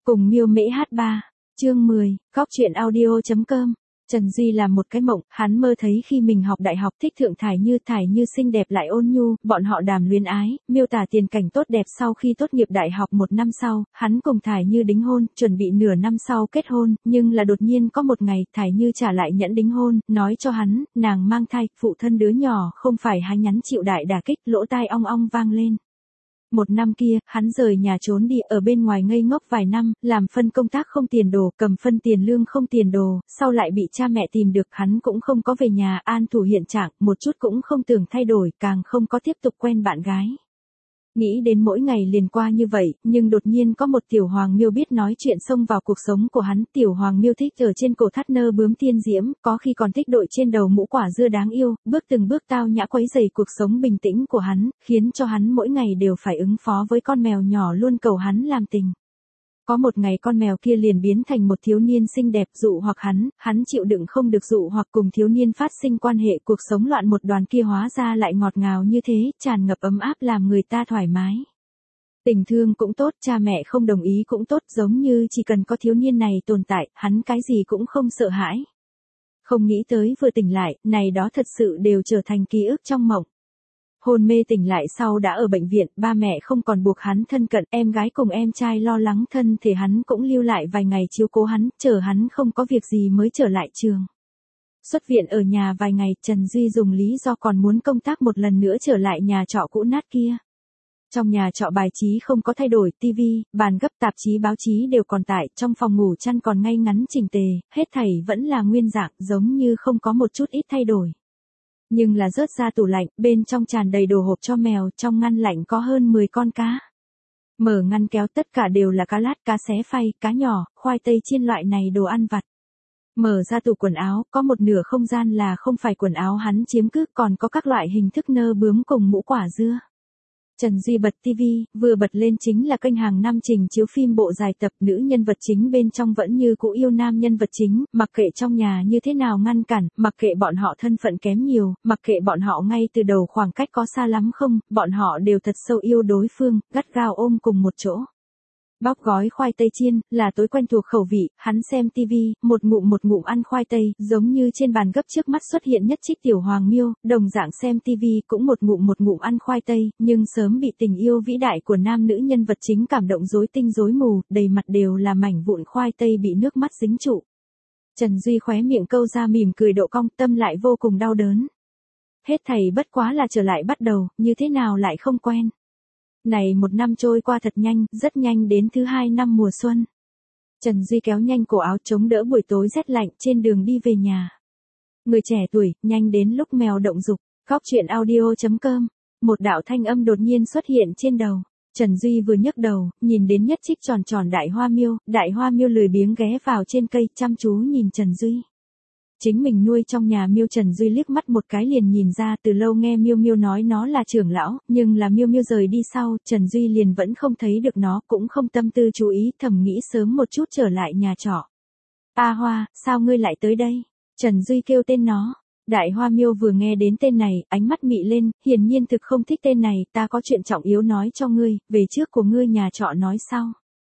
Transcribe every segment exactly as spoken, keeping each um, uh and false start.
Cùng Miêu Mễ hát ba, chương mười, Góc truyện audio chấm com. Trần Duy là một cái mộng, hắn mơ thấy khi mình học đại học thích Thượng Thải Như, Thải Như xinh đẹp lại ôn nhu, bọn họ đàm luyến ái, miêu tả tiền cảnh tốt đẹp sau khi tốt nghiệp đại học một năm sau, hắn cùng Thải Như đính hôn, chuẩn bị nửa năm sau kết hôn, nhưng là đột nhiên có một ngày, Thải Như trả lại nhẫn đính hôn, nói cho hắn, nàng mang thai, phụ thân đứa nhỏ không phải hắn nhắn chịu đại đả kích, lỗ tai ong ong vang lên. Một năm kia, hắn rời nhà trốn đi, ở bên ngoài ngây ngốc vài năm, làm phân công tác không tiền đồ, cầm phân tiền lương không tiền đồ, sau lại bị cha mẹ tìm được, hắn cũng không có về nhà, an thủ hiện trạng, một chút cũng không tưởng thay đổi, càng không có tiếp tục quen bạn gái. Nghĩ đến mỗi ngày liền qua như vậy, nhưng đột nhiên có một tiểu hoàng miêu biết nói chuyện xông vào cuộc sống của hắn, tiểu hoàng miêu thích ở trên cổ thắt nơ bướm tiên diễm, có khi còn thích đội trên đầu mũ quả dưa đáng yêu, bước từng bước tao nhã quấy rầy cuộc sống bình tĩnh của hắn, khiến cho hắn mỗi ngày đều phải ứng phó với con mèo nhỏ luôn cầu hắn làm tình. Có một ngày con mèo kia liền biến thành một thiếu niên xinh đẹp dụ hoặc hắn, hắn chịu đựng không được dụ hoặc cùng thiếu niên phát sinh quan hệ, cuộc sống loạn một đoàn kia hóa ra lại ngọt ngào như thế, tràn ngập ấm áp làm người ta thoải mái. Tình thương cũng tốt, cha mẹ không đồng ý cũng tốt, giống như chỉ cần có thiếu niên này tồn tại, hắn cái gì cũng không sợ hãi. Không nghĩ tới vừa tỉnh lại, này đó thật sự đều trở thành ký ức trong mộng. Hôn mê tỉnh lại sau đã ở bệnh viện, ba mẹ không còn buộc hắn thân cận, em gái cùng em trai lo lắng thân thể hắn cũng lưu lại vài ngày chiếu cố hắn, chờ hắn không có việc gì mới trở lại trường. Xuất viện ở nhà vài ngày, Trần Duy dùng lý do còn muốn công tác một lần nữa trở lại nhà trọ cũ nát kia. Trong nhà trọ bài trí không có thay đổi, tivi, bàn gấp, tạp chí báo chí đều còn tại, trong phòng ngủ chăn còn ngay ngắn chỉnh tề, hết thảy vẫn là nguyên dạng, giống như không có một chút ít thay đổi. Nhưng là rớt ra tủ lạnh, bên trong tràn đầy đồ hộp cho mèo, trong ngăn lạnh có hơn mười con cá. Mở ngăn kéo tất cả đều là cá lát, cá xé phay, cá nhỏ, khoai tây chiên loại này đồ ăn vặt. Mở ra tủ quần áo, có một nửa không gian là không phải quần áo hắn chiếm cứ, còn có các loại hình thức nơ bướm cùng mũ quả dưa. Trần Duy bật tivi, vừa bật lên chính là kênh hàng năm trình chiếu phim bộ dài tập, nữ nhân vật chính bên trong vẫn như cũ yêu nam nhân vật chính, mặc kệ trong nhà như thế nào ngăn cản, mặc kệ bọn họ thân phận kém nhiều, mặc kệ bọn họ ngay từ đầu khoảng cách có xa lắm không, bọn họ đều thật sâu yêu đối phương, gắt gao ôm cùng một chỗ. Bóc gói khoai tây chiên, là tối quen thuộc khẩu vị, hắn xem tivi, một ngụm một ngụm ăn khoai tây, giống như trên bàn gấp trước mắt xuất hiện nhất trích tiểu hoàng miêu, đồng dạng xem tivi cũng một ngụm một ngụm ăn khoai tây, nhưng sớm bị tình yêu vĩ đại của nam nữ nhân vật chính cảm động rối tinh rối mù, đầy mặt đều là mảnh vụn khoai tây bị nước mắt dính trụ. Trần Duy khóe miệng câu ra mỉm cười độ cong, tâm lại vô cùng đau đớn. Hết thảy bất quá là trở lại bắt đầu, như thế nào lại không quen. Này một năm trôi qua thật nhanh, rất nhanh đến thứ hai năm mùa xuân. Trần Duy kéo nhanh cổ áo chống đỡ buổi tối rét lạnh trên đường đi về nhà. Người trẻ tuổi, nhanh đến lúc mèo động dục, góc truyện audio chấm com. Một đạo thanh âm đột nhiên xuất hiện trên đầu. Trần Duy vừa nhấc đầu, nhìn đến nhất trích tròn tròn đại hoa miêu, đại hoa miêu lười biếng ghé vào trên cây, chăm chú nhìn Trần Duy. Chính mình nuôi trong nhà miêu. Trần Duy liếc mắt một cái liền nhìn ra, từ lâu nghe miêu miêu nói nó là trưởng lão, nhưng là miêu miêu rời đi sau, Trần Duy liền vẫn không thấy được nó, cũng không tâm tư chú ý, thầm nghĩ sớm một chút trở lại nhà trọ. A Hoa, sao ngươi lại tới đây? Trần Duy kêu tên nó. Đại hoa miêu vừa nghe đến tên này, ánh mắt mị lên, hiển nhiên thực không thích tên này, ta có chuyện trọng yếu nói cho ngươi, về trước của ngươi nhà trọ nói sau.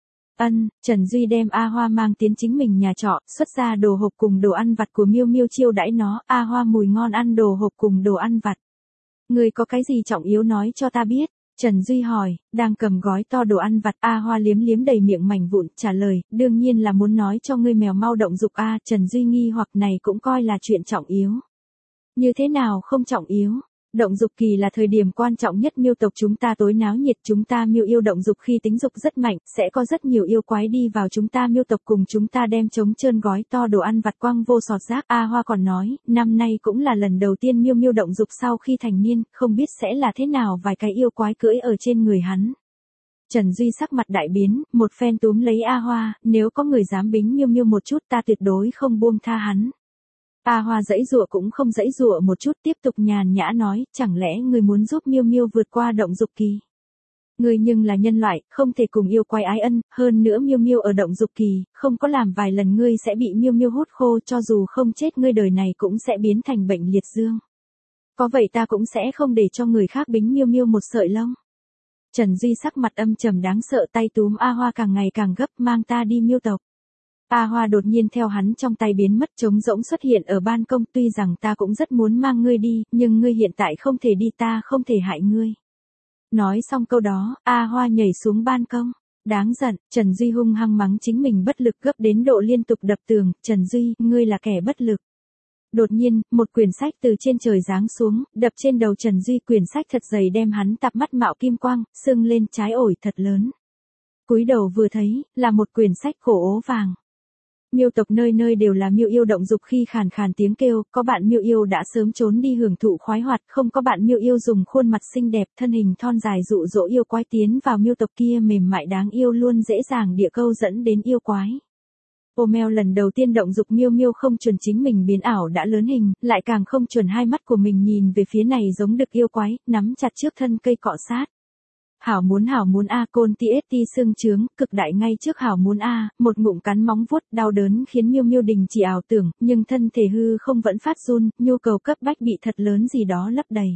Ân, Trần Duy đem A Hoa mang tiến chính mình nhà trọ, xuất ra đồ hộp cùng đồ ăn vặt của miêu miêu chiêu đãi nó, A Hoa mùi ngon ăn đồ hộp cùng đồ ăn vặt. Ngươi có cái gì trọng yếu nói cho ta biết? Trần Duy hỏi, đang cầm gói to đồ ăn vặt, A Hoa liếm liếm đầy miệng mảnh vụn, trả lời, đương nhiên là muốn nói cho ngươi mèo mau động dục a. Trần Duy nghi hoặc này cũng coi là chuyện trọng yếu. Như thế nào không trọng yếu? Động dục kỳ là thời điểm quan trọng nhất miêu tộc chúng ta tối náo nhiệt, chúng ta miêu yêu động dục khi tính dục rất mạnh, sẽ có rất nhiều yêu quái đi vào chúng ta miêu tộc cùng chúng ta đem trống trơn gói to đồ ăn vặt quăng vô sọt rác. A Hoa còn nói, năm nay cũng là lần đầu tiên miêu miêu động dục sau khi thành niên, không biết sẽ là thế nào vài cái yêu quái cưỡi ở trên người hắn. Trần Duy sắc mặt đại biến, một phen túm lấy A Hoa, nếu có người dám bính miêu miêu một chút ta tuyệt đối không buông tha hắn. A Hoa giãy giụa cũng không giãy giụa một chút, tiếp tục nhàn nhã nói, chẳng lẽ ngươi muốn giúp miêu miêu vượt qua động dục kỳ? Ngươi nhưng là nhân loại, không thể cùng yêu quái ái ân, hơn nữa miêu miêu ở động dục kỳ, không có làm vài lần ngươi sẽ bị miêu miêu hút khô, cho dù không chết ngươi đời này cũng sẽ biến thành bệnh liệt dương. Có vậy ta cũng sẽ không để cho người khác bính miêu miêu một sợi lông. Trần Duy sắc mặt âm trầm đáng sợ, tay túm A Hoa càng ngày càng gấp, mang ta đi miêu tộc. A Hoa đột nhiên theo hắn trong tay biến mất, trống rỗng xuất hiện ở ban công, tuy rằng ta cũng rất muốn mang ngươi đi, nhưng ngươi hiện tại không thể đi, ta không thể hại ngươi. Nói xong câu đó, A Hoa nhảy xuống ban công. Đáng giận, Trần Duy hung hăng mắng chính mình bất lực gấp đến độ liên tục đập tường, Trần Duy, ngươi là kẻ bất lực. Đột nhiên, một quyển sách từ trên trời giáng xuống, đập trên đầu Trần Duy, quyển sách thật dày đem hắn tạp mắt mạo kim quang, sưng lên trái ổi thật lớn. Cúi đầu vừa thấy, là một quyển sách khổ ố vàng. Miêu tộc nơi nơi đều là miêu yêu động dục khi khàn khàn tiếng kêu, có bạn miêu yêu đã sớm trốn đi hưởng thụ khoái hoạt, không có bạn miêu yêu dùng khuôn mặt xinh đẹp, thân hình thon dài dụ dỗ yêu quái tiến vào miêu tộc kia mềm mại đáng yêu luôn dễ dàng địa câu dẫn đến yêu quái. Ô-meo lần đầu tiên động dục miêu miêu không chuẩn chính mình biến ảo đã lớn hình, lại càng không chuẩn hai mắt của mình nhìn về phía này giống đực yêu quái, nắm chặt trước thân cây cọ sát. Hảo muốn hảo muốn a côn ti ết ti xương trướng, cực đại ngay trước hảo muốn a, một ngụm cắn móng vuốt đau đớn khiến miêu miêu đình chỉ ảo tưởng, nhưng thân thể hư không vẫn phát run, nhu cầu cấp bách bị thật lớn gì đó lấp đầy.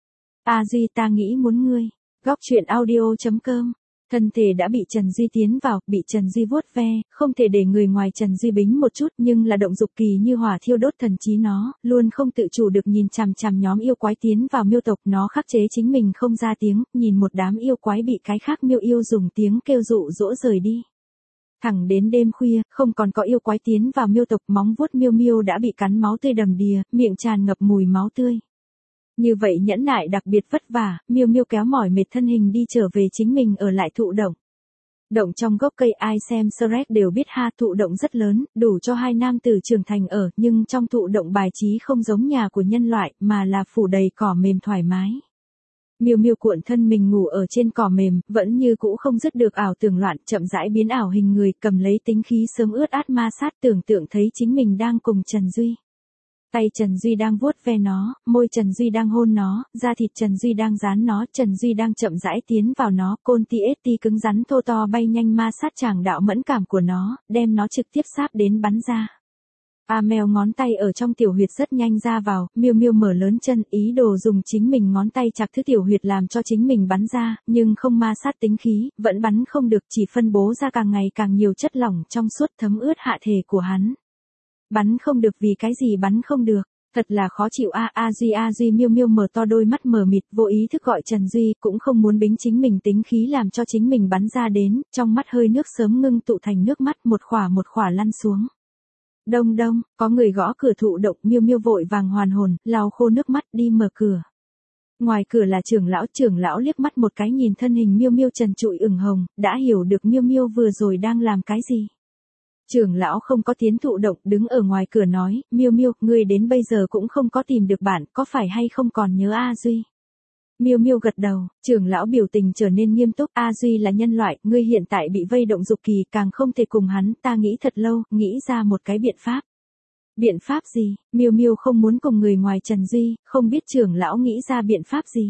A Duy ta nghĩ muốn ngươi. Góc truyện audio chấm com. Thân thể đã bị Trần Duy tiến vào, bị Trần Duy vuốt ve, không thể để người ngoài Trần Duy bính một chút, nhưng là động dục kỳ như hỏa thiêu đốt thần trí nó, luôn không tự chủ được nhìn chằm chằm nhóm yêu quái tiến vào miêu tộc, nó khắc chế chính mình không ra tiếng, nhìn một đám yêu quái bị cái khác miêu yêu dùng tiếng kêu dụ dỗ rời đi. Thẳng đến đêm khuya, không còn có yêu quái tiến vào miêu tộc, móng vuốt miêu miêu đã bị cắn máu tươi đầm đìa, miệng tràn ngập mùi máu tươi. Như vậy nhẫn nại đặc biệt vất vả, miêu miêu kéo mỏi mệt thân hình đi trở về chính mình ở lại thụ động. Động trong gốc cây ai xem Shrek đều biết ha, thụ động rất lớn, đủ cho hai nam tử trưởng thành ở, nhưng trong thụ động bài trí không giống nhà của nhân loại, mà là phủ đầy cỏ mềm thoải mái. Miêu miêu cuộn thân mình ngủ ở trên cỏ mềm, vẫn như cũ không dứt được ảo tưởng loạn, chậm rãi biến ảo hình người, cầm lấy tính khí sớm ướt át ma sát, tưởng tượng thấy chính mình đang cùng Trần Duy. Tay Trần Duy đang vuốt ve nó, môi Trần Duy đang hôn nó, da thịt Trần Duy đang dán nó, Trần Duy đang chậm rãi tiến vào nó, côn ti ết ti cứng rắn thô to bay nhanh ma sát tràng đạo mẫn cảm của nó, đem nó trực tiếp sáp đến bắn ra. A mèo ngón tay ở trong tiểu huyệt rất nhanh ra vào, miêu miêu mở lớn chân, ý đồ dùng chính mình ngón tay chặt thứ tiểu huyệt làm cho chính mình bắn ra, nhưng không ma sát tính khí, vẫn bắn không được, chỉ phân bố ra càng ngày càng nhiều chất lỏng trong suốt thấm ướt hạ thể của hắn. Bắn không được vì cái gì bắn không được, thật là khó chịu a a Duy a Duy miêu miêu mở to đôi mắt mờ mịt, vô ý thức gọi Trần Duy, cũng không muốn bính chính mình tính khí làm cho chính mình bắn ra đến, trong mắt hơi nước sớm ngưng tụ thành nước mắt một khỏa một khỏa lăn xuống. Đông đông, có người gõ cửa thụ động, miêu miêu vội vàng hoàn hồn, lau khô nước mắt đi mở cửa. Ngoài cửa là trưởng lão, trưởng lão liếc mắt một cái nhìn thân hình miêu miêu trần trụi ửng hồng, đã hiểu được miêu miêu vừa rồi đang làm cái gì. Trưởng lão không có tiến thụ động, đứng ở ngoài cửa nói, miêu miêu, ngươi đến bây giờ cũng không có tìm được bạn, có phải hay không còn nhớ A Duy? Miêu miêu gật đầu, trưởng lão biểu tình trở nên nghiêm túc, A Duy là nhân loại, ngươi hiện tại bị vây động dục kỳ, càng không thể cùng hắn, ta nghĩ thật lâu, nghĩ ra một cái biện pháp. Biện pháp gì? Miêu miêu không muốn cùng người ngoài Trần Duy, không biết trưởng lão nghĩ ra biện pháp gì.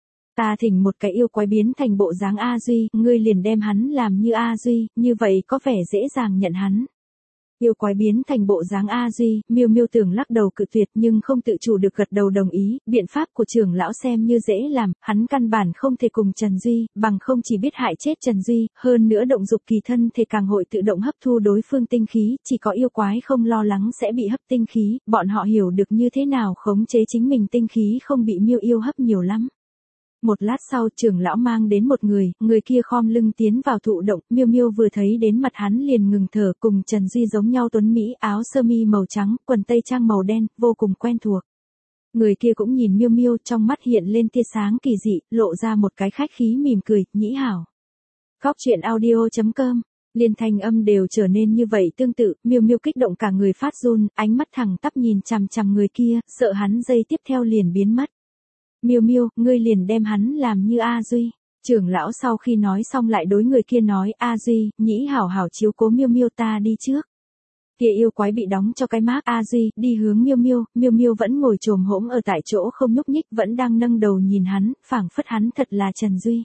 Ta thỉnh một cái yêu quái biến thành bộ dáng A Duy, ngươi liền đem hắn làm như A Duy, như vậy có vẻ dễ dàng nhận hắn. Yêu quái biến thành bộ dáng A Duy, miêu miêu tưởng lắc đầu cự tuyệt nhưng không tự chủ được gật đầu đồng ý, biện pháp của trưởng lão xem như dễ làm, hắn căn bản không thể cùng Trần Duy, bằng không chỉ biết hại chết Trần Duy, hơn nữa động dục kỳ thân thể càng hội tự động hấp thu đối phương tinh khí, chỉ có yêu quái không lo lắng sẽ bị hấp tinh khí, bọn họ hiểu được như thế nào khống chế chính mình tinh khí không bị miêu yêu hấp nhiều lắm. Một lát sau trưởng lão mang đến một người, người kia khom lưng tiến vào thụ động, miêu miêu vừa thấy đến mặt hắn liền ngừng thở, cùng Trần Duy giống nhau tuấn Mỹ, áo sơ mi màu trắng, quần tây trang màu đen, vô cùng quen thuộc. Người kia cũng nhìn miêu miêu, trong mắt hiện lên tia sáng kỳ dị, lộ ra một cái khách khí mỉm cười, nhĩ hảo. Góc truyện audio chấm com, liên thanh âm đều trở nên như vậy tương tự, miêu miêu kích động cả người phát run, ánh mắt thẳng tắp nhìn chằm chằm người kia, sợ hắn giây tiếp theo liền biến mất. Miêu miêu, ngươi liền đem hắn làm như A Duy. Trưởng lão sau khi nói xong lại đối người kia nói, A Duy, nhĩ hảo hảo chiếu cố miêu miêu, ta đi trước. Kia yêu quái bị đóng cho cái mác A Duy, đi hướng miêu miêu, miêu miêu vẫn ngồi chồm hỗn ở tại chỗ không nhúc nhích, vẫn đang nâng đầu nhìn hắn, phảng phất hắn thật là Trần Duy.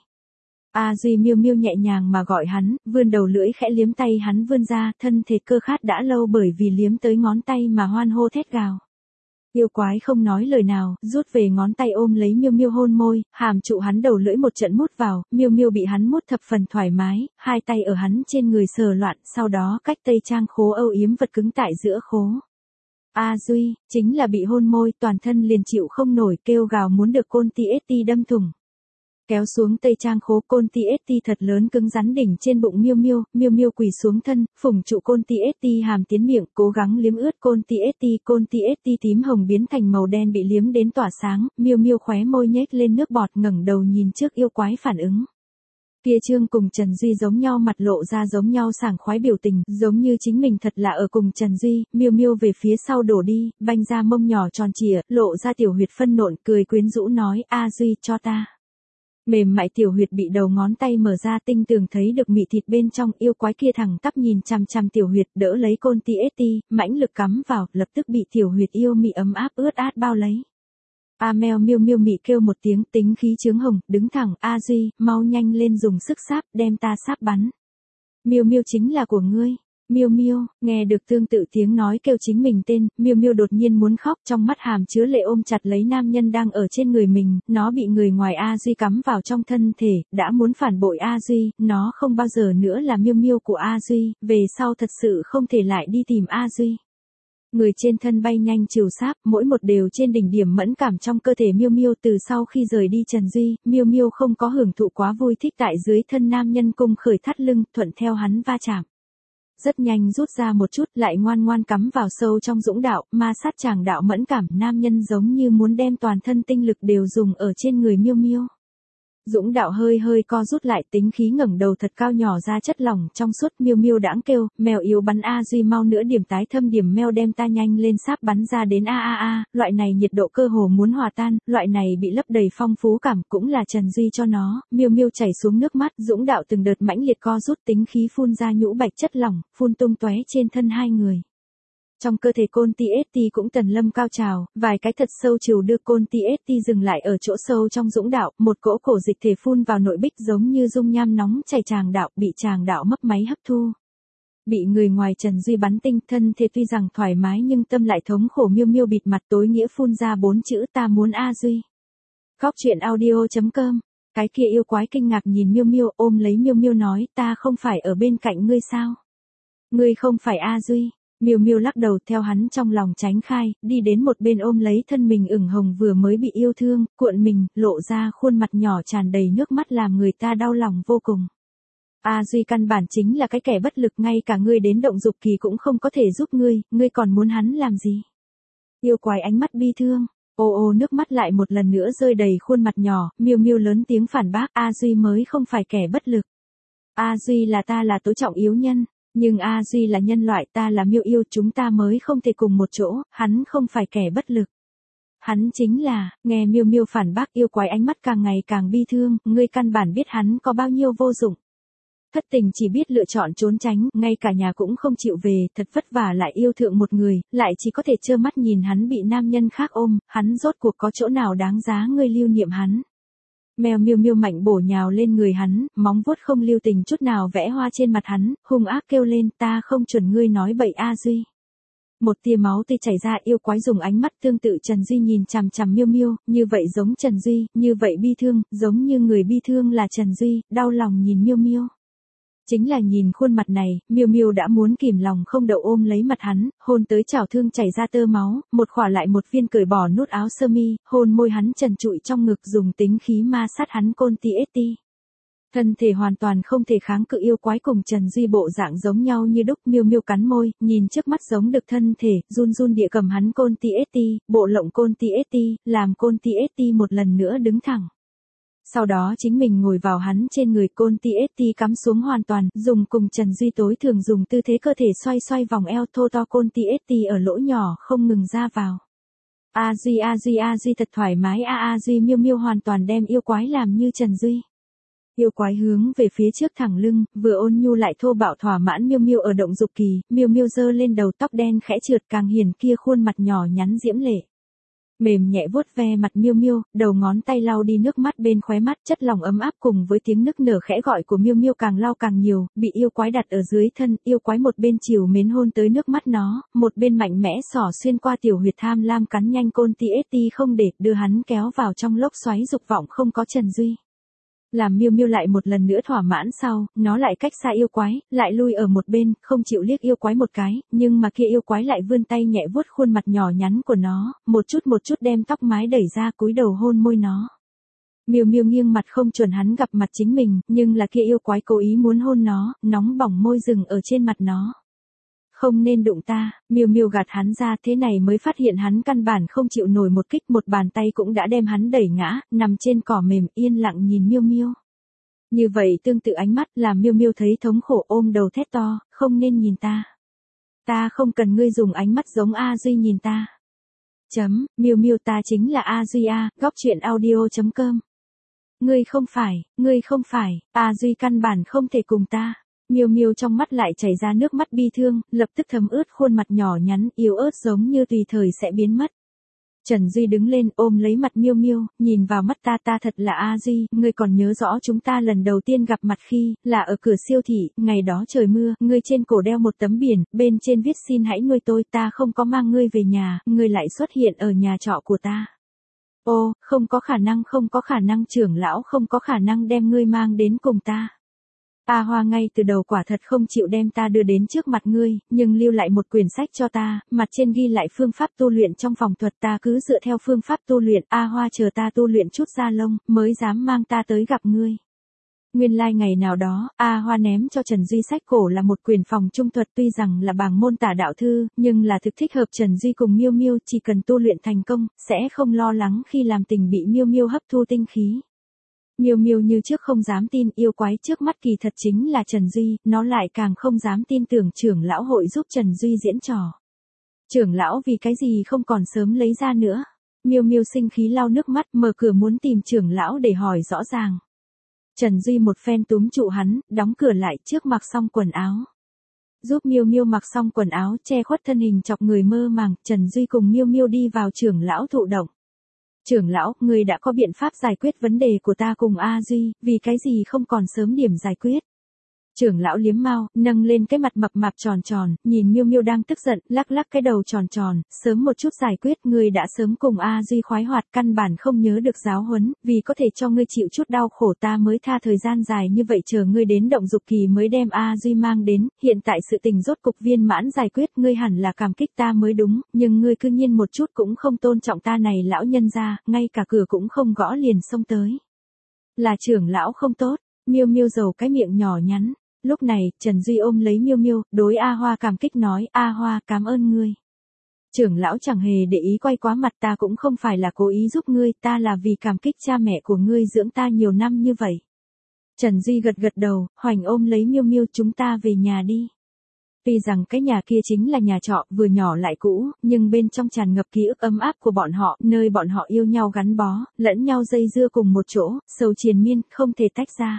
A Duy miêu miêu nhẹ nhàng mà gọi hắn, vươn đầu lưỡi khẽ liếm tay hắn vươn ra, thân thể cơ khát đã lâu bởi vì liếm tới ngón tay mà hoan hô thét gào. Yêu quái không nói lời nào, rút về ngón tay ôm lấy Miêu Miêu hôn môi, hàm trụ hắn đầu lưỡi một trận mút vào, Miêu Miêu bị hắn mút thập phần thoải mái, hai tay ở hắn trên người sờ loạn, sau đó cách tây trang khố âu yếm vật cứng tại giữa khố. A Duy, chính là bị hôn môi, toàn thân liền chịu không nổi, kêu gào muốn được côn ti ét ti đâm thủng. Kéo xuống tây trang khố, côn ti ét ti thật lớn cứng rắn đỉnh trên bụng Miêu Miêu, Miêu Miêu quỳ xuống thân, phủng trụ côn ti ét ti hàm tiến miệng, cố gắng liếm ướt côn ti ét ti, côn ti ét ti tím hồng biến thành màu đen bị liếm đến tỏa sáng, Miêu Miêu khóe môi nhếch lên nước bọt, ngẩng đầu nhìn trước yêu quái phản ứng. Kia Trương cùng Trần Duy giống nhau, mặt lộ ra giống nhau sảng khoái biểu tình, giống như chính mình thật là ở cùng Trần Duy. Miêu Miêu về phía sau đổ đi, banh ra mông nhỏ tròn trịa, lộ ra tiểu huyệt phân nộn, cười quyến rũ nói, A Duy cho ta. Mềm mại tiểu huyệt bị đầu ngón tay mở ra, tinh tường thấy được mị thịt bên trong, yêu quái kia thẳng tắp nhìn chằm chằm tiểu huyệt, đỡ lấy côn ti ét ti, mãnh lực cắm vào, lập tức bị tiểu huyệt yêu mị ấm áp ướt át bao lấy. A mèo Miêu Miêu mị kêu một tiếng, tính khí chướng hồng, đứng thẳng, A Duy, mau nhanh lên dùng sức sáp, đem ta sáp bắn. Miêu Miêu chính là của ngươi. Miêu Miêu, nghe được tương tự tiếng nói kêu chính mình tên, Miêu Miêu đột nhiên muốn khóc, trong mắt hàm chứa lệ ôm chặt lấy nam nhân đang ở trên người mình, nó bị người ngoài A Duy cắm vào trong thân thể, đã muốn phản bội A Duy, nó không bao giờ nữa là Miêu Miêu của A Duy, về sau thật sự không thể lại đi tìm A Duy. Người trên thân bay nhanh trừu sáp, mỗi một đều trên đỉnh điểm mẫn cảm trong cơ thể Miêu Miêu. Từ sau khi rời đi Trần Duy, Miêu Miêu không có hưởng thụ quá vui thích tại dưới thân nam nhân cung khởi thắt lưng, thuận theo hắn va chạm. Rất nhanh rút ra một chút, lại ngoan ngoan cắm vào sâu trong dũng đạo, ma sát tràng đạo mẫn cảm, nam nhân giống như muốn đem toàn thân tinh lực đều dùng ở trên người Miêu Miêu. Dũng đạo hơi hơi co rút lại, tính khí ngẩng đầu thật cao nhỏ ra chất lỏng trong suốt. Miêu Miêu đãng kêu, mèo yếu bắn A Duy mau nữa điểm tái thâm điểm meo đem ta nhanh lên sáp bắn ra đến a a a, loại này nhiệt độ cơ hồ muốn hòa tan, loại này bị lấp đầy phong phú cảm cũng là Trần Duy cho nó. Miêu Miêu chảy xuống nước mắt, dũng đạo từng đợt mãnh liệt co rút, tính khí phun ra nhũ bạch chất lỏng, phun tung tóe trên thân hai người. Trong cơ thể côn ti ét ti cũng tần lâm cao trào, vài cái thật sâu chiều đưa côn ti ét ti dừng lại ở chỗ sâu trong dũng đạo, một cỗ cổ dịch thể phun vào nội bích giống như dung nham nóng chảy tràng đạo, bị tràng đạo mấp máy hấp thu. Bị người ngoài Trần Duy bắn tinh, thân thể tuy rằng thoải mái nhưng tâm lại thống khổ. Miêu Miêu bịt mặt tối nghĩa phun ra bốn chữ ta muốn A Duy. Góc truyện audio chấm com. Cái kia yêu quái kinh ngạc nhìn Miêu Miêu, ôm lấy Miêu Miêu nói, ta không phải ở bên cạnh ngươi sao? Ngươi không phải A Duy. Miêu Miêu lắc đầu theo hắn trong lòng tránh khai, đi đến một bên ôm lấy thân mình ửng hồng vừa mới bị yêu thương, cuộn mình, lộ ra khuôn mặt nhỏ tràn đầy nước mắt làm người ta đau lòng vô cùng. A Duy căn bản chính là cái kẻ bất lực, ngay cả ngươi đến động dục kỳ cũng không có thể giúp ngươi, ngươi còn muốn hắn làm gì? Yêu quái ánh mắt bi thương, ô ô nước mắt lại một lần nữa rơi đầy khuôn mặt nhỏ, Miêu Miêu lớn tiếng phản bác, A Duy mới không phải kẻ bất lực. A Duy là ta là tối trọng yếu nhân. Nhưng A Duy là nhân loại, ta là Miêu yêu, chúng ta mới không thể cùng một chỗ, hắn không phải kẻ bất lực. Hắn chính là, nghe Miêu Miêu phản bác, yêu quái ánh mắt càng ngày càng bi thương, ngươi căn bản biết hắn có bao nhiêu vô dụng. Thất tình chỉ biết lựa chọn trốn tránh, ngay cả nhà cũng không chịu về, thật vất vả lại yêu thượng một người, lại chỉ có thể trơ mắt nhìn hắn bị nam nhân khác ôm, hắn rốt cuộc có chỗ nào đáng giá ngươi lưu niệm hắn. Mèo Miêu Miêu mạnh bổ nhào lên người hắn, móng vuốt không lưu tình chút nào vẽ hoa trên mặt hắn, hung ác kêu lên, ta không chuẩn ngươi nói bậy A Duy. Một tia máu tươi chảy ra, yêu quái dùng ánh mắt tương tự Trần Duy nhìn chằm chằm Miêu Miêu, như vậy giống Trần Duy, như vậy bi thương, giống như người bi thương là Trần Duy, đau lòng nhìn Miêu Miêu. Chính là nhìn khuôn mặt này, Miêu Miêu đã muốn kìm lòng không đậu ôm lấy mặt hắn, hôn tới chảo thương chảy ra tơ máu, một khỏa lại một viên cởi bỏ nút áo sơ mi, hôn môi hắn trần trụi trong ngực, dùng tính khí ma sát hắn côn ti ét ti. Thân thể hoàn toàn không thể kháng cự, yêu quái cùng Trần Duy bộ dạng giống nhau như đúc. Miêu Miêu cắn môi, nhìn trước mắt giống được thân thể, run run địa cầm hắn côn ti ét ti, bộ lộng côn ti ét ti, làm côn ti ét ti một lần nữa đứng thẳng. Sau đó chính mình ngồi vào hắn trên người, côn ti ét ti cắm xuống hoàn toàn, dùng cùng Trần Duy tối thường dùng tư thế cơ thể xoay xoay vòng eo, thô to côn ti ét ti ở lỗ nhỏ không ngừng ra vào. A Duy A Duy A Duy thật thoải mái a A Duy. Miêu Miêu hoàn toàn đem yêu quái làm như Trần Duy. Yêu quái hướng về phía trước thẳng lưng, vừa ôn nhu lại thô bạo thỏa mãn Miêu Miêu ở động dục kỳ. Miêu Miêu giơ lên đầu tóc đen khẽ trượt, càng hiển kia khuôn mặt nhỏ nhắn diễm lệ. mềm nhẹ vuốt ve mặt Miêu Miêu, đầu ngón tay lau đi nước mắt bên khóe mắt, chất lòng ấm áp cùng với tiếng nức nở khẽ gọi của Miêu Miêu càng lau càng nhiều, bị yêu quái đặt ở dưới thân, yêu quái một bên chiều mến hôn tới nước mắt nó, một bên mạnh mẽ xỏ xuyên qua tiểu huyệt tham lam cắn nhanh côn ti ết ti không để, đưa hắn kéo vào trong lốc xoáy dục vọng không có Trần Duy. Làm Miêu Miêu lại một lần nữa thỏa mãn sau, nó lại cách xa yêu quái, lại lui ở một bên, không chịu liếc yêu quái một cái, nhưng mà kia yêu quái lại vươn tay nhẹ vuốt khuôn mặt nhỏ nhắn của nó, một chút một chút đem tóc mái đẩy ra cúi đầu hôn môi nó. Miêu Miêu nghiêng mặt không chuẩn hắn gặp mặt chính mình, nhưng là kia yêu quái cố ý muốn hôn nó, nóng bỏng môi dừng ở trên mặt nó. Không nên đụng ta, Miêu Miêu gạt hắn ra, thế này mới phát hiện hắn căn bản không chịu nổi một kích, một bàn tay cũng đã đem hắn đẩy ngã, nằm trên cỏ mềm yên lặng nhìn Miêu Miêu. Như vậy tương tự ánh mắt làm Miêu Miêu thấy thống khổ ôm đầu thét to, không nên nhìn ta. Ta không cần ngươi dùng ánh mắt giống A Duy nhìn ta. Chấm, Miêu Miêu ta chính là A Duy A, góc truyện audio chấm com. Ngươi không phải, ngươi không phải, A Duy căn bản không thể cùng ta. Miêu Miêu trong mắt lại chảy ra nước mắt bi thương, lập tức thấm ướt khuôn mặt nhỏ nhắn, yếu ớt giống như tùy thời sẽ biến mất. Trần Duy đứng lên ôm lấy mặt Miêu Miêu, nhìn vào mắt ta ta thật là A Duy, ngươi còn nhớ rõ chúng ta lần đầu tiên gặp mặt khi, là ở cửa siêu thị, ngày đó trời mưa, ngươi trên cổ đeo một tấm biển, bên trên viết xin hãy nuôi tôi, ta không có mang ngươi về nhà, ngươi lại xuất hiện ở nhà trọ của ta. Ô, không có khả năng không có khả năng trưởng lão không có khả năng đem ngươi mang đến cùng ta. A Hoa ngay từ đầu quả thật không chịu đem ta đưa đến trước mặt ngươi, nhưng lưu lại một quyển sách cho ta, mặt trên ghi lại phương pháp tu luyện trong phòng thuật, ta cứ dựa theo phương pháp tu luyện, A Hoa chờ ta tu luyện chút da lông, mới dám mang ta tới gặp ngươi. Nguyên lai like ngày nào đó, A Hoa ném cho Trần Duy sách cổ là một quyển phòng trung thuật, tuy rằng là bảng môn tả đạo thư, nhưng là thực thích hợp Trần Duy cùng Miêu Miêu, chỉ cần tu luyện thành công, sẽ không lo lắng khi làm tình bị Miêu Miêu hấp thu tinh khí. Miêu Miêu như trước không dám tin yêu quái trước mắt kỳ thật chính là Trần Duy, nó lại càng không dám tin tưởng trưởng lão hội giúp Trần Duy diễn trò. Trưởng lão vì cái gì không còn sớm lấy ra nữa. Miêu Miêu sinh khí lau nước mắt mở cửa muốn tìm trưởng lão để hỏi rõ ràng. Trần Duy một phen túm trụ hắn, đóng cửa lại trước mặc xong quần áo. Giúp Miêu Miêu mặc xong quần áo che khuất thân hình chọc người mơ màng, Trần Duy cùng Miêu Miêu đi vào trưởng lão thụ động. Trưởng lão, người đã có biện pháp giải quyết vấn đề của ta cùng A Duy, vì cái gì không còn sớm điểm giải quyết. Trưởng lão liếm mao, nâng lên cái mặt mập mạp tròn tròn, nhìn Miêu Miêu đang tức giận, lắc lắc cái đầu tròn tròn, sớm một chút giải quyết, ngươi đã sớm cùng A Duy khoái hoạt, căn bản không nhớ được giáo huấn, vì có thể cho ngươi chịu chút đau khổ ta mới tha thời gian dài như vậy chờ ngươi đến động dục kỳ mới đem A Duy mang đến, hiện tại sự tình rốt cục viên mãn giải quyết, ngươi hẳn là cảm kích ta mới đúng, nhưng ngươi cư nhiên một chút cũng không tôn trọng ta này lão nhân gia, ngay cả cửa cũng không gõ liền xông tới. Là trưởng lão không tốt, Miêu Miêu dầu cái miệng nhỏ nhắn. Lúc này, Trần Duy ôm lấy Miêu Miêu, đối A Hoa cảm kích nói, A Hoa, cảm ơn ngươi. Trưởng lão chẳng hề để ý quay quá mặt, ta cũng không phải là cố ý giúp ngươi, ta là vì cảm kích cha mẹ của ngươi dưỡng ta nhiều năm như vậy. Trần Duy gật gật đầu, hoành ôm lấy Miêu Miêu, chúng ta về nhà đi. Tuy rằng cái nhà kia chính là nhà trọ, vừa nhỏ lại cũ, nhưng bên trong tràn ngập ký ức ấm áp của bọn họ, nơi bọn họ yêu nhau gắn bó, lẫn nhau dây dưa cùng một chỗ, sầu triền miên, không thể tách ra.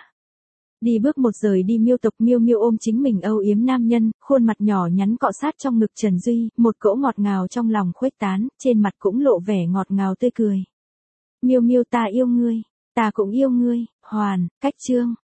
Đi bước một rời đi Miêu tộc, Miêu Miêu ôm chính mình âu yếm nam nhân, khuôn mặt nhỏ nhắn cọ sát trong ngực Trần Duy, một cỗ ngọt ngào trong lòng khuếch tán, trên mặt cũng lộ vẻ ngọt ngào tươi cười. Miêu Miêu ta yêu ngươi, ta cũng yêu ngươi, hoàn, cách chương.